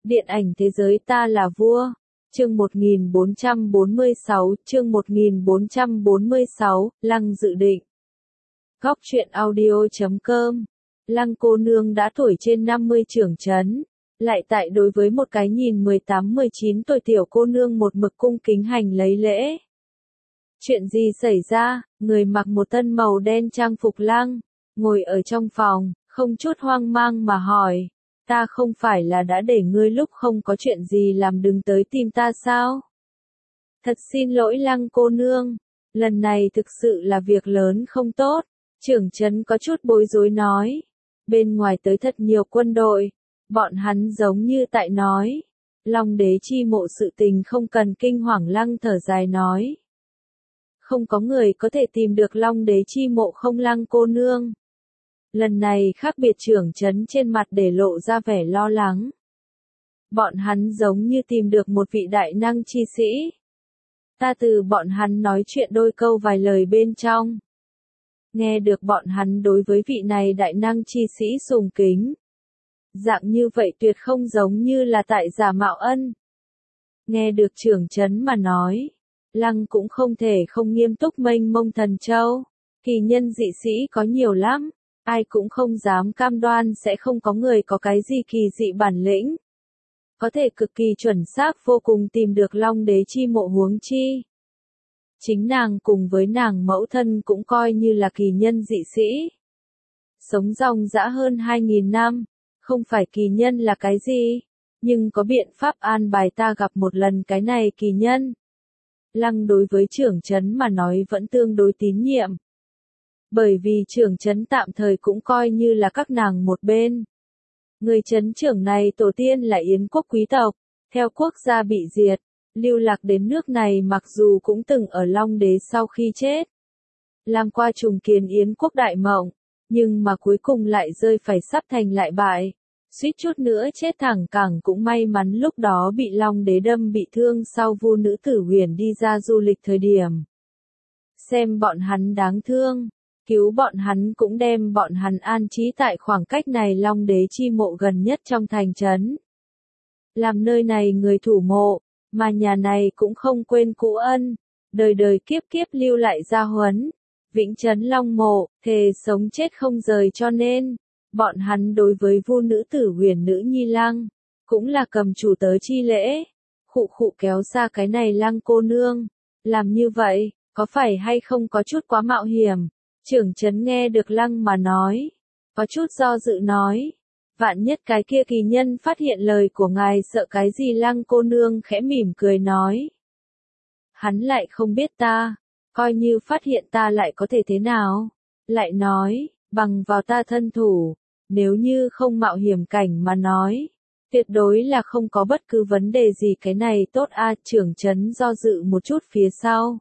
Điện ảnh thế giới ta là vua. Chương 1446, Lăng dự định. Góc truyện audio.com. Lăng cô nương đã tuổi trên 50 trưởng trấn, lại tại đối với một cái nhìn 18-19 tuổi tiểu cô nương một mực cung kính hành lấy lễ. Chuyện gì xảy ra? Người mặc một thân màu đen trang phục Lăng, ngồi ở trong phòng, không chút hoang mang mà hỏi. Ta không phải là đã để ngươi lúc không có chuyện gì làm đừng tới tìm ta sao? Thật xin lỗi Lăng cô nương, lần này thực sự là việc lớn không tốt. Trưởng trấn có chút bối rối nói. Bên ngoài tới thật nhiều quân đội, bọn hắn giống như tại nói. Long đế chi mộ sự tình không cần kinh hoàng. Lăng thở dài nói. Không có người có thể tìm được Long đế chi mộ không Lăng cô nương. Lần này khác biệt, trưởng trấn trên mặt để lộ ra vẻ lo lắng. Bọn hắn giống như tìm được một vị đại năng chi sĩ. Ta từ bọn hắn nói chuyện đôi câu vài lời bên trong. Nghe được bọn hắn đối với vị này đại năng chi sĩ sùng kính. Dạng như vậy tuyệt không giống như là tại giả mạo ân. Nghe được trưởng trấn mà nói. Lăng cũng không thể không nghiêm túc mênh mông thần châu. Kỳ nhân dị sĩ có nhiều lắm. Ai cũng không dám cam đoan sẽ không có người có cái gì kỳ dị bản lĩnh. Có thể cực kỳ chuẩn xác vô cùng tìm được Long đế chi mộ, huống chi. Chính nàng cùng với nàng mẫu thân cũng coi như là kỳ nhân dị sĩ. Sống dòng dã hơn 2.000 năm, không phải kỳ nhân là cái gì, nhưng có biện pháp an bài ta gặp một lần cái này kỳ nhân. Lăng đối với trưởng trấn mà nói vẫn tương đối tín nhiệm. Bởi vì trưởng trấn tạm thời cũng coi như là các nàng một bên. Người trấn trưởng này tổ tiên là Yến quốc quý tộc, theo quốc gia bị diệt, lưu lạc đến nước này mặc dù cũng từng ở Long đế sau khi chết. Làm qua trùng kiến Yến quốc đại mộng, nhưng mà cuối cùng lại rơi phải sắp thành lại bại. Suýt chút nữa chết thẳng cẳng, cũng may mắn lúc đó bị Long đế đâm bị thương sau Vu nữ tử Huyền đi ra du lịch thời điểm. Xem bọn hắn đáng thương. Cứu bọn hắn cũng đem bọn hắn an trí tại khoảng cách này Long đế chi mộ gần nhất trong thành trấn. Làm nơi này người thủ mộ, mà nhà này cũng không quên cũ ân, đời đời kiếp kiếp lưu lại gia huấn. Vĩnh trấn Long mộ, thề sống chết không rời, cho nên, bọn hắn đối với Vu nữ tử Huyền nữ nhi Lăng, cũng là cầm chủ tớ chi lễ. Khụ khụ kéo ra cái này Lăng cô nương, làm như vậy, có phải hay không có chút quá mạo hiểm? Trưởng trấn nghe được Lăng mà nói, có chút do dự nói, vạn nhất cái kia kỳ nhân phát hiện lời của ngài sợ cái gì? Lăng cô nương khẽ mỉm cười nói. Hắn lại không biết ta, coi như phát hiện ta lại có thể thế nào? Lại nói, bằng vào ta thân thủ, nếu như không mạo hiểm cảnh mà nói, tuyệt đối là không có bất cứ vấn đề gì. Cái này tốt a. Trưởng trấn do dự một chút phía sau.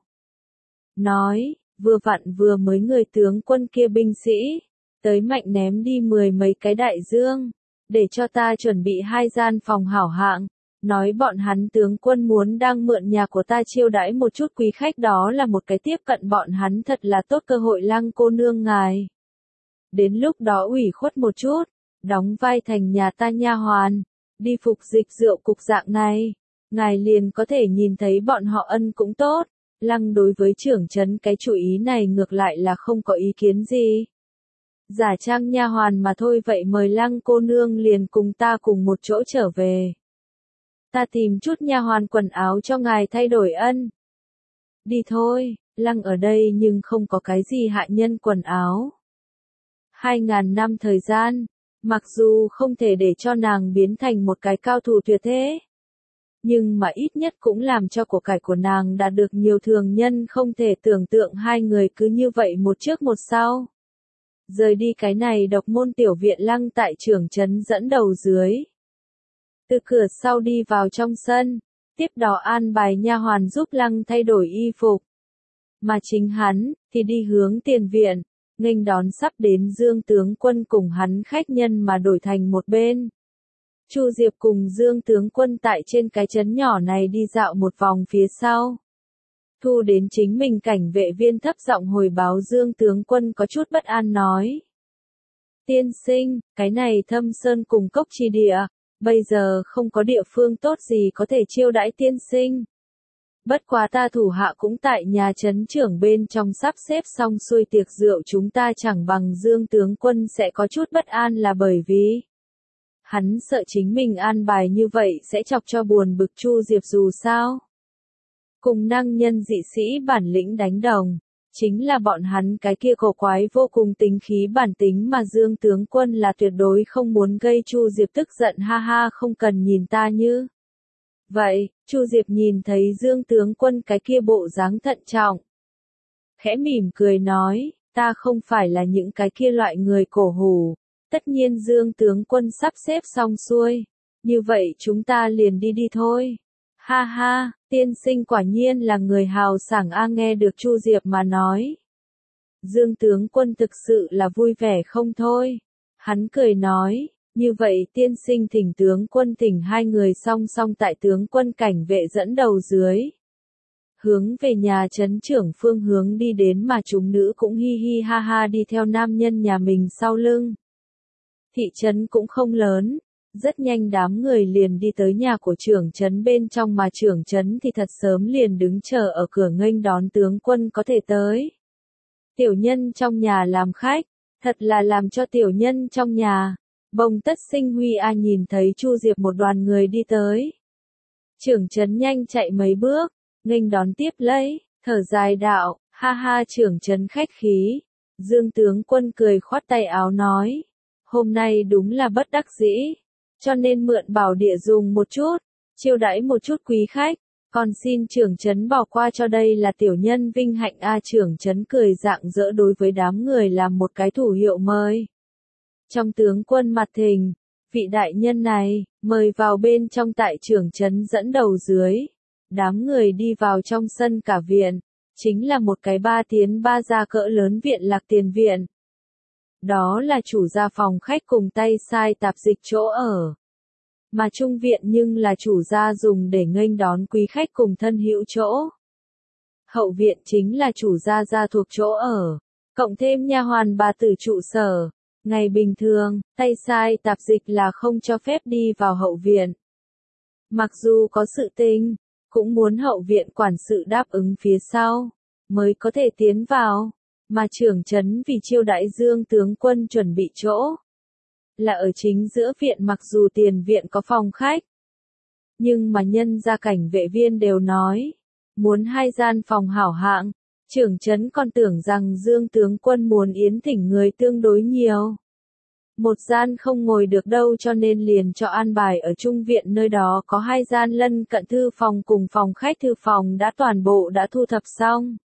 Nói. Vừa vặn vừa mới người tướng quân kia binh sĩ, tới mạnh ném đi 10 mấy cái đại dương, để cho ta chuẩn bị 2 gian phòng hảo hạng, nói bọn hắn tướng quân muốn đang mượn nhà của ta chiêu đãi một chút quý khách, đó là một cái tiếp cận bọn hắn thật là tốt cơ hội. Lăng cô nương ngài. Đến lúc đó ủy khuất một chút, đóng vai thành nhà ta nha hoàn, đi phục dịch rượu cục dạng này, ngài liền có thể nhìn thấy bọn họ ân cũng tốt. Lăng đối với trưởng trấn cái chủ ý này ngược lại là không có ý kiến gì. Giả trang nha hoàn mà thôi, vậy mời Lăng cô nương liền cùng ta cùng một chỗ trở về. Ta tìm chút nha hoàn quần áo cho ngài thay đổi ân. Đi thôi, Lăng ở đây nhưng không có cái gì hạ nhân quần áo. 2.000 năm thời gian, mặc dù không thể để cho nàng biến thành một cái cao thủ tuyệt thế, nhưng mà ít nhất cũng làm cho của cải của nàng đạt được nhiều thường nhân không thể tưởng tượng. Hai người cứ như vậy một trước một sau. Rời đi cái này độc môn tiểu viện. Lăng tại trưởng trấn dẫn đầu dưới. Từ cửa sau đi vào trong sân, tiếp đó an bài nha hoàn giúp Lăng thay đổi y phục. Mà chính hắn, thì đi hướng tiền viện, nghênh đón sắp đến Dương tướng quân cùng hắn khách nhân mà đổi thành một bên. Chu Diệp cùng Dương tướng quân tại trên cái trấn nhỏ này đi dạo một vòng phía sau. Thu đến chính mình cảnh vệ viên thấp giọng hồi báo. Dương tướng quân có chút bất an nói. Tiên sinh, cái này Thâm Sơn cùng cốc chi địa, Bây giờ không có địa phương tốt gì có thể chiêu đãi tiên sinh. Bất quá ta thủ hạ cũng tại nhà trấn trưởng bên trong sắp xếp xong xuôi tiệc rượu, chúng ta chẳng bằng Dương tướng quân sẽ có chút bất an là bởi vì hắn sợ chính mình an bài như vậy sẽ chọc cho buồn bực Chu Diệp, dù sao cùng năng nhân dị sĩ bản lĩnh đánh đồng, chính là bọn hắn cái kia cổ quái vô cùng tính khí bản tính mà Dương tướng quân là tuyệt đối không muốn gây Chu Diệp tức giận. Ha ha, không cần nhìn ta như vậy. Chu Diệp nhìn thấy Dương tướng quân cái kia bộ dáng thận trọng, khẽ mỉm cười nói, ta không phải là những cái kia loại người cổ hủ. Tất nhiên Dương tướng quân sắp xếp xong xuôi, như vậy chúng ta liền đi đi thôi. Ha ha, tiên sinh quả nhiên là người hào sảng a. Nghe được Chu Diệp mà nói, Dương tướng quân thực sự là vui vẻ không thôi. Hắn cười nói, như vậy tiên sinh thỉnh tướng quân thỉnh hai người song song tại tướng quân cảnh vệ dẫn đầu dưới, hướng về nhà trấn trưởng phương hướng đi đến, mà chúng nữ cũng hi hi ha ha đi theo nam nhân nhà mình sau lưng. Thị trấn cũng không lớn, rất nhanh đám người liền đi tới nhà của trưởng trấn bên trong, mà trưởng trấn thì thật sớm liền đứng chờ ở cửa nghênh đón tướng quân có thể tới. Tiểu nhân trong nhà làm khách, thật là làm cho tiểu nhân trong nhà bồng tất sinh huy a. Nhìn thấy Chu Diệp một đoàn người đi tới, trưởng trấn nhanh chạy mấy bước, nghênh đón tiếp lấy, thở dài đạo, ha ha trưởng trấn khách khí. Dương tướng quân cười khoát tay áo nói, hôm nay đúng là bất đắc dĩ, cho nên mượn bảo địa dùng một chút, chiêu đãi một chút quý khách, còn xin trưởng trấn bỏ qua cho, đây là tiểu nhân vinh hạnh a. Trưởng trấn cười rạng rỡ đối với đám người làm một cái thủ hiệu mời. Trong tướng quân mặt thình, vị đại nhân này, mời vào bên trong. Tại trưởng trấn dẫn đầu dưới, đám người đi vào trong sân cả viện, chính là một cái 3 tiến 3 ra cỡ lớn viện Lạc Tiền viện. Đó là chủ gia phòng khách cùng tay sai tạp dịch chỗ ở. Mà trung viện nhưng là chủ gia dùng để nghênh đón quý khách cùng thân hữu chỗ. Hậu viện chính là chủ gia gia thuộc chỗ ở, cộng thêm nha hoàn bà tử trụ sở. Ngày bình thường, tay sai tạp dịch là không cho phép đi vào hậu viện. Mặc dù có sự tình, cũng muốn hậu viện quản sự đáp ứng phía sau, mới có thể tiến vào. Mà trưởng trấn vì chiêu đãi Dương tướng quân chuẩn bị chỗ là ở chính giữa viện, mặc dù tiền viện có phòng khách, nhưng mà nhân gia cảnh vệ viên đều nói, muốn 2 gian phòng hảo hạng. Trưởng trấn còn tưởng rằng Dương tướng quân muốn yến thỉnh người tương đối nhiều, 1 gian không ngồi được đâu, cho nên liền cho an bài ở trung viện, nơi đó có 2 gian lân cận thư phòng cùng phòng khách. Thư phòng đã toàn bộ đã thu thập xong,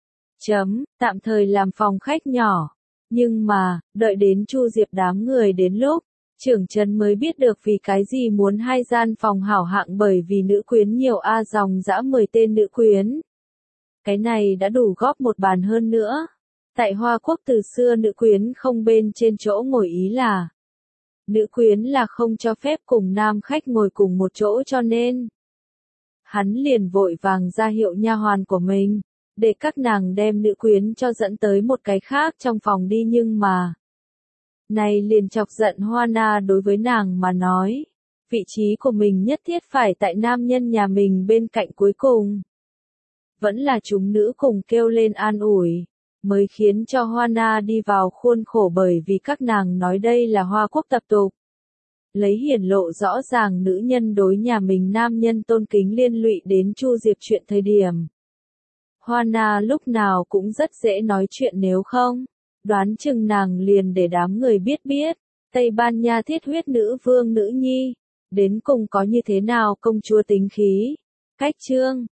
tạm thời làm phòng khách nhỏ. Nhưng mà, đợi đến Chu Diệp đám người đến lúc, trưởng trấn mới biết được vì cái gì muốn 2 gian phòng hảo hạng, bởi vì nữ quyến nhiều a, dòng dã 10 tên nữ quyến. Cái này đã đủ góp một bàn hơn nữa. Tại Hoa Quốc từ xưa nữ quyến không bên trên chỗ ngồi, ý là nữ quyến là không cho phép cùng nam khách ngồi cùng một chỗ, cho nên hắn liền vội vàng ra hiệu nha hoàn của mình, để các nàng đem nữ quyến cho dẫn tới một cái khác trong phòng đi. Nhưng mà này liền chọc giận Hoa Na, đối với nàng mà nói, vị trí của mình nhất thiết phải tại nam nhân nhà mình bên cạnh. Cuối cùng vẫn là chúng nữ cùng kêu lên an ủi, mới khiến cho Hoa Na đi vào khuôn khổ, bởi vì các nàng nói đây là Hoa Quốc tập tục. Lấy hiển lộ rõ ràng nữ nhân đối nhà mình nam nhân tôn kính, liên lụy đến Chu Diệp chuyện thời điểm. Hoa Na lúc nào cũng rất dễ nói chuyện, nếu không, đoán chừng nàng liền để đám người biết, Tây Ban Nha thiết huyết nữ vương nữ nhi, đến cùng có như thế nào công chúa tính khí. Cách chương